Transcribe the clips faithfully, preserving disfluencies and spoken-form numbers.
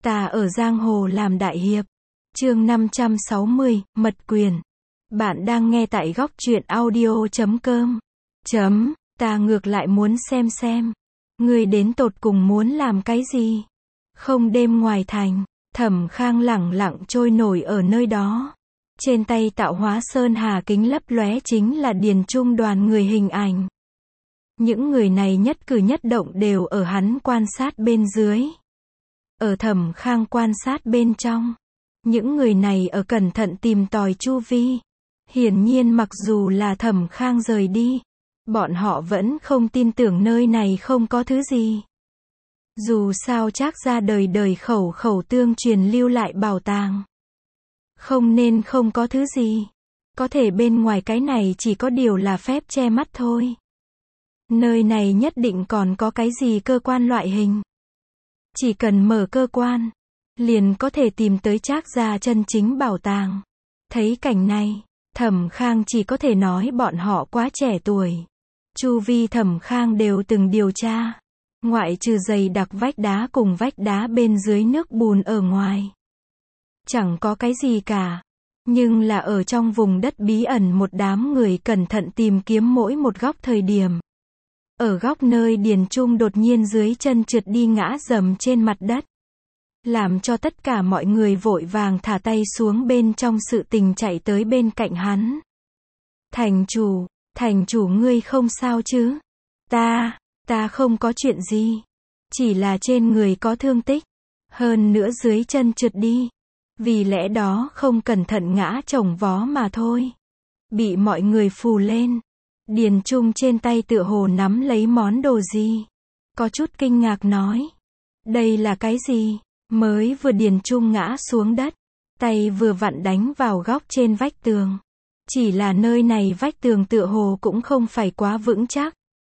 Ta ở giang hồ làm đại hiệp. Chương năm trăm sáu mươi, mật quyền. Bạn đang nghe tại góc truyện audio chấm com. Chấm, ta ngược lại muốn xem xem. Ngươi đến tột cùng muốn làm cái gì? Không, đêm ngoài thành, Thẩm Khang lẳng lặng trôi nổi ở nơi đó. Trên tay tạo hóa sơn hà kính lấp lóe chính là Điền Trung đoàn người hình ảnh. Những người này nhất cử nhất động đều ở hắn quan sát bên dưới. Ở Thẩm Khang quan sát bên trong. Những người này ở cẩn thận tìm tòi chu vi. Hiển nhiên mặc dù là Thẩm Khang rời đi, bọn họ vẫn không tin tưởng nơi này không có thứ gì. Dù sao Trác gia đời đời khẩu khẩu tương truyền lưu lại bảo tàng. Không nên không có thứ gì. Có thể bên ngoài cái này chỉ có điều là phép che mắt thôi. Nơi này nhất định còn có cái gì cơ quan loại hình. Chỉ cần mở cơ quan, liền có thể tìm tới Trác gia chân chính bảo tàng. Thấy cảnh này, Thẩm Khang chỉ có thể nói bọn họ quá trẻ tuổi. Chu vi Thẩm Khang đều từng điều tra. Ngoại trừ dày đặc vách đá cùng vách đá bên dưới nước bùn ở ngoài. Chẳng có cái gì cả. Nhưng là ở trong vùng đất bí ẩn một đám người cẩn thận tìm kiếm mỗi một góc thời điểm. Ở góc nơi Điền Trung đột nhiên dưới chân trượt đi ngã dầm trên mặt đất. Làm cho tất cả mọi người vội vàng thả tay xuống bên trong sự tình chạy tới bên cạnh hắn. Thành chủ, thành chủ ngươi không sao chứ? Ta, ta không có chuyện gì. Chỉ là trên người có thương tích. Hơn nữa dưới chân trượt đi. Vì lẽ đó không cẩn thận ngã chồng vó mà thôi. Bị mọi người phù lên. Điền Trung trên tay tựa hồ nắm lấy món đồ gì. Có chút kinh ngạc nói. Đây là cái gì? Mới vừa Điền Trung ngã xuống đất. Tay vừa vặn đánh vào góc trên vách tường. Chỉ là nơi này vách tường tựa hồ cũng không phải quá vững chắc.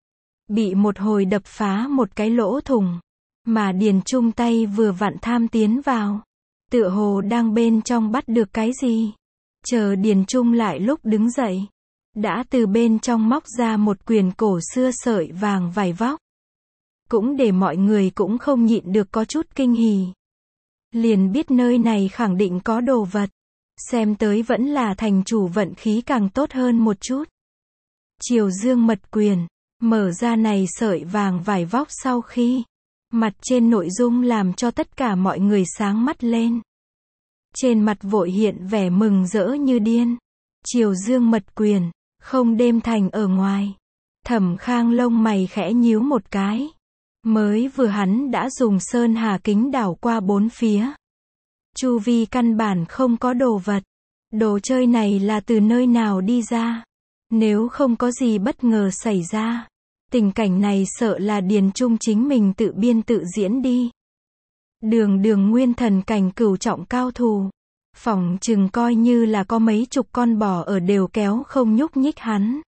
Bị một hồi đập phá một cái lỗ thủng. Mà Điền Trung tay vừa vặn tham tiến vào. Tựa hồ đang bên trong bắt được cái gì. Chờ Điền Trung lại lúc đứng dậy. Đã từ bên trong móc ra một quyển cổ xưa sợi vàng vải vóc. Cũng để mọi người cũng không nhịn được có chút kinh hỉ. Liền biết nơi này khẳng định có đồ vật. Xem tới vẫn là thành chủ vận khí càng tốt hơn một chút. Triều Dương mật quyền. Mở ra này sợi vàng vải vóc sau khi. Mặt trên nội dung làm cho tất cả mọi người sáng mắt lên. Trên mặt vội hiện vẻ mừng rỡ như điên. Triều Dương mật quyền. Không đêm thành ở ngoài. Thẩm Khang lông mày khẽ nhíu một cái. Mới vừa hắn đã dùng sơn hà kính đảo qua bốn phía. Chu vi căn bản không có đồ vật. Đồ chơi này là từ nơi nào đi ra? Nếu không có gì bất ngờ xảy ra. Tình cảnh này sợ là Điền Trung chính mình tự biên tự diễn đi. Đường đường nguyên thần cảnh cửu trọng cao thủ. Phỏng chừng coi như là có mấy chục con bò ở đều kéo không nhúc nhích hắn.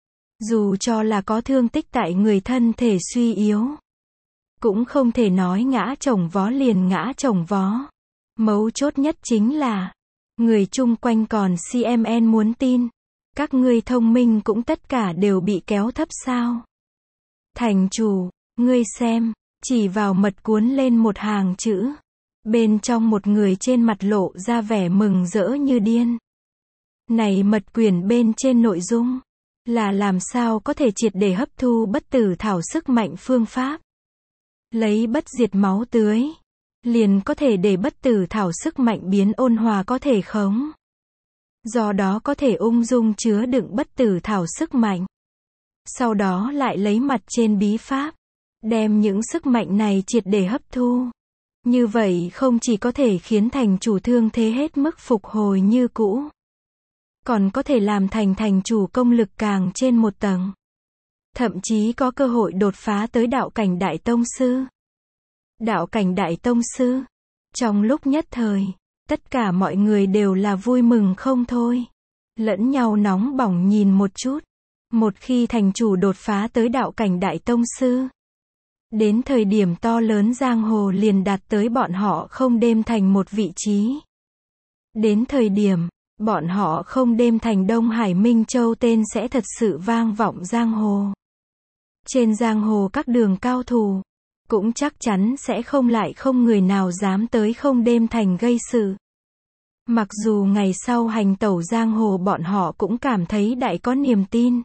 Dù cho là có thương tích tại người thân thể suy yếu. Cũng không thể nói ngã chồng vó liền ngã chồng vó. Mấu chốt nhất chính là. Người chung quanh còn xê em en muốn tin. Các ngươi thông minh cũng tất cả đều bị kéo thấp sao. Thành chủ, ngươi xem. Chỉ vào mật cuốn lên một hàng chữ. Bên trong một người trên mặt lộ ra vẻ mừng rỡ như điên. Này mật quyển bên trên nội dung. Là làm sao có thể triệt để hấp thu bất tử thảo sức mạnh phương pháp. Lấy bất diệt máu tưới. Liền có thể để bất tử thảo sức mạnh biến ôn hòa có thể khống. Do đó có thể ung dung chứa đựng bất tử thảo sức mạnh. Sau đó lại lấy mặt trên bí pháp. Đem những sức mạnh này triệt để hấp thu. Như vậy không chỉ có thể khiến thành chủ thương thế hết mức phục hồi như cũ. Còn có thể làm thành thành chủ công lực càng trên một tầng. Thậm chí có cơ hội đột phá tới đạo cảnh đại tông sư. Đạo cảnh đại tông sư. Trong lúc nhất thời, tất cả mọi người đều là vui mừng không thôi. Lẫn nhau nóng bỏng nhìn một chút. Một khi thành chủ đột phá tới đạo cảnh đại tông sư. Đến thời điểm to lớn giang hồ liền đạt tới bọn họ không đêm thành một vị trí. Đến thời điểm, bọn họ không đêm thành Đông Hải Minh Châu tên sẽ thật sự vang vọng giang hồ. Trên giang hồ các đường cao thủ, cũng chắc chắn sẽ không lại không người nào dám tới không đêm thành gây sự. Mặc dù ngày sau hành tẩu giang hồ bọn họ cũng cảm thấy đại có niềm tin.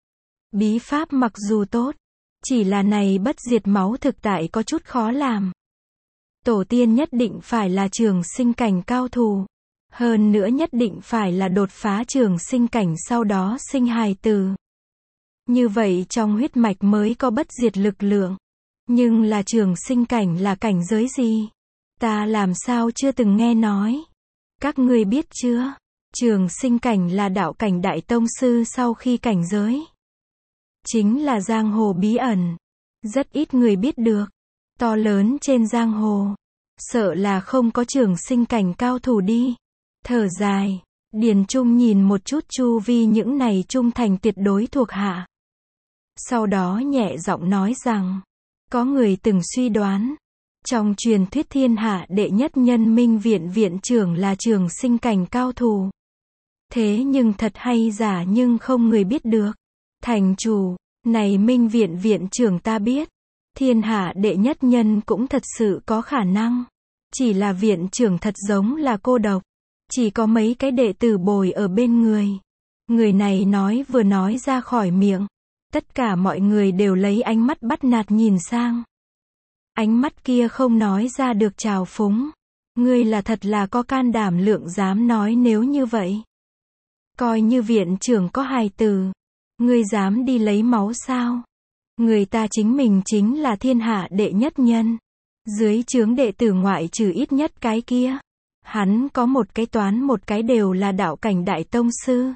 Bí pháp mặc dù tốt, chỉ là này bất diệt máu thực tại có chút khó làm. Tổ tiên nhất định phải là trường sinh cảnh cao thủ. Hơn nữa nhất định phải là đột phá trường sinh cảnh sau đó sinh hài tử. Như vậy trong huyết mạch mới có bất diệt lực lượng. Nhưng là trường sinh cảnh là cảnh giới gì? Ta làm sao chưa từng nghe nói? Các ngươi biết chưa? Trường sinh cảnh là đạo cảnh đại tông sư sau khi cảnh giới. Chính là giang hồ bí ẩn. Rất ít người biết được. To lớn trên giang hồ. Sợ là không có trường sinh cảnh cao thủ đi. Thở dài. Điền Trung nhìn một chút chu vi những này trung thành tuyệt đối thuộc hạ. Sau đó nhẹ giọng nói rằng. Có người từng suy đoán. Trong truyền thuyết thiên hạ đệ nhất nhân minh viện viện trưởng là trường sinh cảnh cao thủ. Thế nhưng thật hay giả nhưng không người biết được. Thành chủ, này minh viện viện trưởng ta biết. Thiên hạ đệ nhất nhân cũng thật sự có khả năng. Chỉ là viện trưởng thật giống là cô độc. Chỉ có mấy cái đệ tử bồi ở bên người. Người này nói vừa nói ra khỏi miệng. Tất cả mọi người đều lấy ánh mắt bắt nạt nhìn sang. Ánh mắt kia không nói ra được trào phúng. Ngươi là thật là có can đảm lượng dám nói nếu như vậy. Coi như viện trưởng có hài tử. Ngươi dám đi lấy máu sao? Người ta chính mình chính là thiên hạ đệ nhất nhân. Dưới trướng đệ tử ngoại trừ ít nhất cái kia. Hắn có một cái toán một cái đều là đạo cảnh đại tông sư.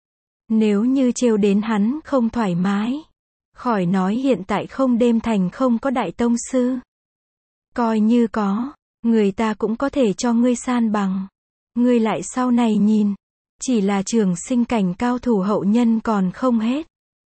Nếu như trêu đến hắn không thoải mái. Khỏi nói hiện tại không đêm thành không có đại tông sư. Coi như có, người ta cũng có thể cho ngươi san bằng. Ngươi lại sau này nhìn. Chỉ là trường sinh cảnh cao thủ hậu nhân còn không hết.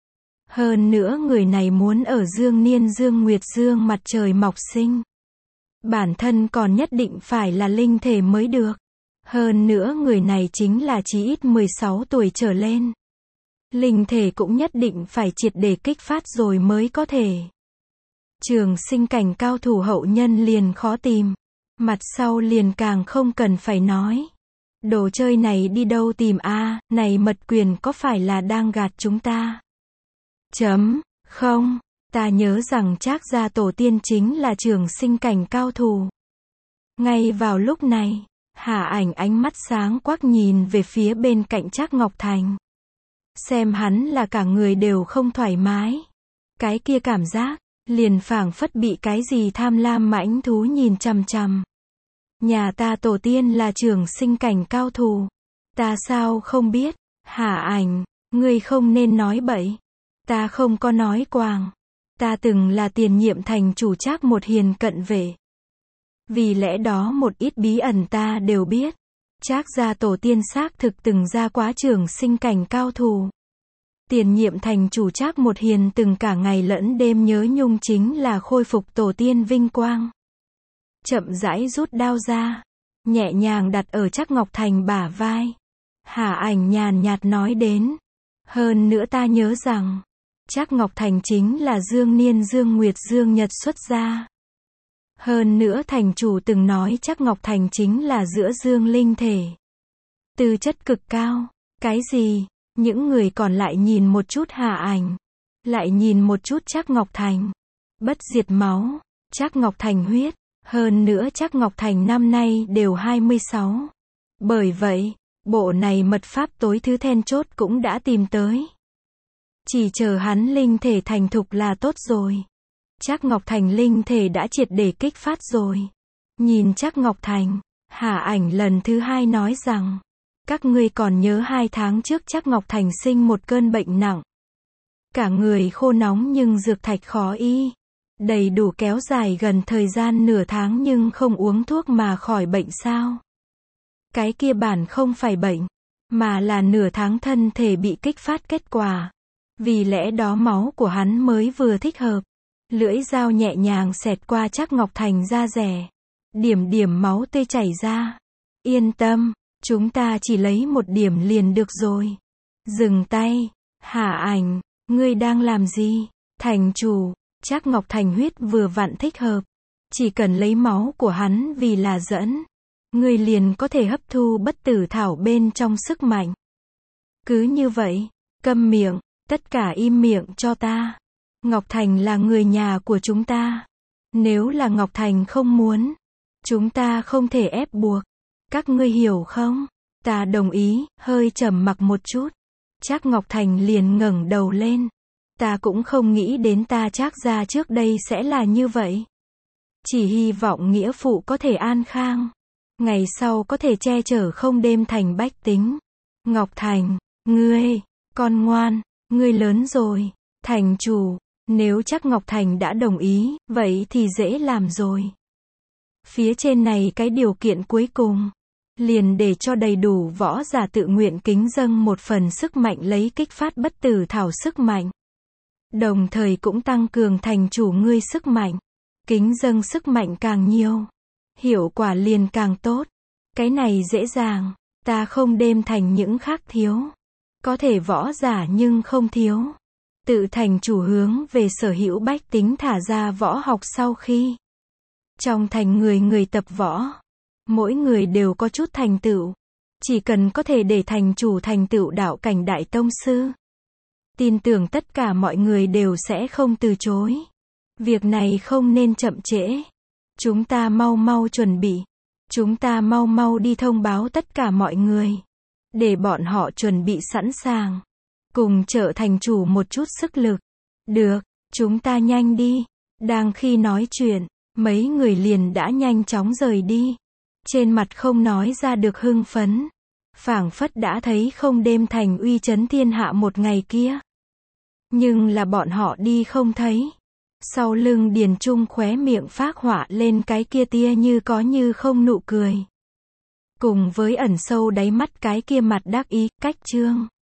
Hơn nữa người này muốn ở dương niên dương nguyệt dương mặt trời mọc sinh. Bản thân còn nhất định phải là linh thể mới được. Hơn nữa người này chính là chí ít mười sáu tuổi trở lên. Linh thể cũng nhất định phải triệt để kích phát rồi mới có thể. Trường sinh cảnh cao thủ hậu nhân liền khó tìm. Mặt sau liền càng không cần phải nói. Đồ chơi này đi đâu tìm a à, này mật quyền có phải là đang gạt chúng ta? Chấm, không, ta nhớ rằng Trác gia tổ tiên chính là trường sinh cảnh cao thủ. Ngay vào lúc này, Hà Ảnh ánh mắt sáng quắc nhìn về phía bên cạnh Trác Ngọc Thành. Xem hắn là cả người đều không thoải mái. Cái kia cảm giác, liền phảng phất bị cái gì tham lam mãnh thú nhìn chằm chằm. Nhà ta tổ tiên là trường sinh cảnh cao thủ. Ta sao không biết? Hà Ảnh, ngươi không nên nói bậy. Ta không có nói quàng. Ta từng là tiền nhiệm thành chủ Trác một hiền cận vệ. Vì lẽ đó một ít bí ẩn ta đều biết. Trác gia tổ tiên xác thực từng ra quá trường sinh cảnh cao thủ. Tiền nhiệm thành chủ Trác một hiền từng cả ngày lẫn đêm nhớ nhung chính là khôi phục tổ tiên vinh quang. Chậm rãi rút đao ra, nhẹ nhàng đặt ở Trác Ngọc Thành bả vai. Hà Ảnh nhàn nhạt nói đến. Hơn nữa ta nhớ rằng, Trác Ngọc Thành chính là Dương Niên Dương Nguyệt Dương Nhật xuất gia. Hơn nữa thành chủ từng nói Trác Ngọc Thành chính là giữa dương linh thể. Tư chất cực cao. Cái gì? Những người còn lại nhìn một chút Hà Ảnh. Lại nhìn một chút Trác Ngọc Thành. Bất diệt máu. Trác Ngọc Thành huyết. Hơn nữa Trác Ngọc Thành năm nay đều hai mươi sáu. Bởi vậy, bộ này mật pháp tối thứ then chốt cũng đã tìm tới. Chỉ chờ hắn linh thể thành thục là tốt rồi. Trác Ngọc Thành linh thể đã triệt để kích phát rồi. Nhìn Trác Ngọc Thành, Hà Ảnh lần thứ hai nói rằng, các ngươi còn nhớ hai tháng trước Trác Ngọc Thành sinh một cơn bệnh nặng. Cả người khô nóng nhưng dược thạch khó y. Đầy đủ kéo dài gần thời gian nửa tháng nhưng không uống thuốc mà khỏi bệnh sao? Cái kia bản không phải bệnh, mà là nửa tháng thân thể bị kích phát kết quả. Vì lẽ đó máu của hắn mới vừa thích hợp. Lưỡi dao nhẹ nhàng xẹt qua Trác Ngọc Thành da rẻ. Điểm điểm máu tươi chảy ra. Yên tâm, chúng ta chỉ lấy một điểm liền được rồi. Dừng tay. Hà Ảnh, ngươi đang làm gì? Thành chủ, Trác Ngọc Thành huyết vừa vặn thích hợp. Chỉ cần lấy máu của hắn vì là dẫn, ngươi liền có thể hấp thu bất tử thảo bên trong sức mạnh. Cứ như vậy, câm miệng, tất cả im miệng cho ta. Ngọc Thành là người nhà của chúng ta. Nếu là Ngọc Thành không muốn, chúng ta không thể ép buộc. Các ngươi hiểu không? Ta đồng ý, hơi trầm mặc một chút. Trác Ngọc Thành liền ngẩng đầu lên. Ta cũng không nghĩ đến ta Trác gia trước đây sẽ là như vậy. Chỉ hy vọng nghĩa phụ có thể an khang. Ngày sau có thể che chở không đêm thành bách tính. Ngọc Thành, ngươi, con ngoan, ngươi lớn rồi. Thành chủ, nếu Trác Ngọc Thành đã đồng ý, vậy thì dễ làm rồi. Phía trên này cái điều kiện cuối cùng, liền để cho đầy đủ võ giả tự nguyện kính dâng một phần sức mạnh lấy kích phát bất tử thảo sức mạnh. Đồng thời cũng tăng cường thành chủ ngươi sức mạnh. Kính dâng sức mạnh càng nhiều, hiệu quả liền càng tốt. Cái này dễ dàng, ta không đêm thành những khác thiếu. Có thể võ giả nhưng không thiếu. Tự thành chủ hướng về sở hữu bách tính thả ra võ học sau khi trong thành người người tập võ. Mỗi người đều có chút thành tựu. Chỉ cần có thể để thành chủ thành tựu đạo cảnh đại tông sư. Tin tưởng tất cả mọi người đều sẽ không từ chối. Việc này không nên chậm trễ. Chúng ta mau mau chuẩn bị. Chúng ta mau mau đi thông báo tất cả mọi người. Để bọn họ chuẩn bị sẵn sàng. Cùng trợ thành chủ một chút sức lực. Được, chúng ta nhanh đi. Đang khi nói chuyện, mấy người liền đã nhanh chóng rời đi. Trên mặt không nói ra được hưng phấn. Phảng phất đã thấy không đêm thành uy chấn thiên hạ một ngày kia. Nhưng là bọn họ đi không thấy. Sau lưng Điền Trung khóe miệng phác họa lên cái kia tia như có như không nụ cười. Cùng với ẩn sâu đáy mắt cái kia mặt đắc ý, cách trương.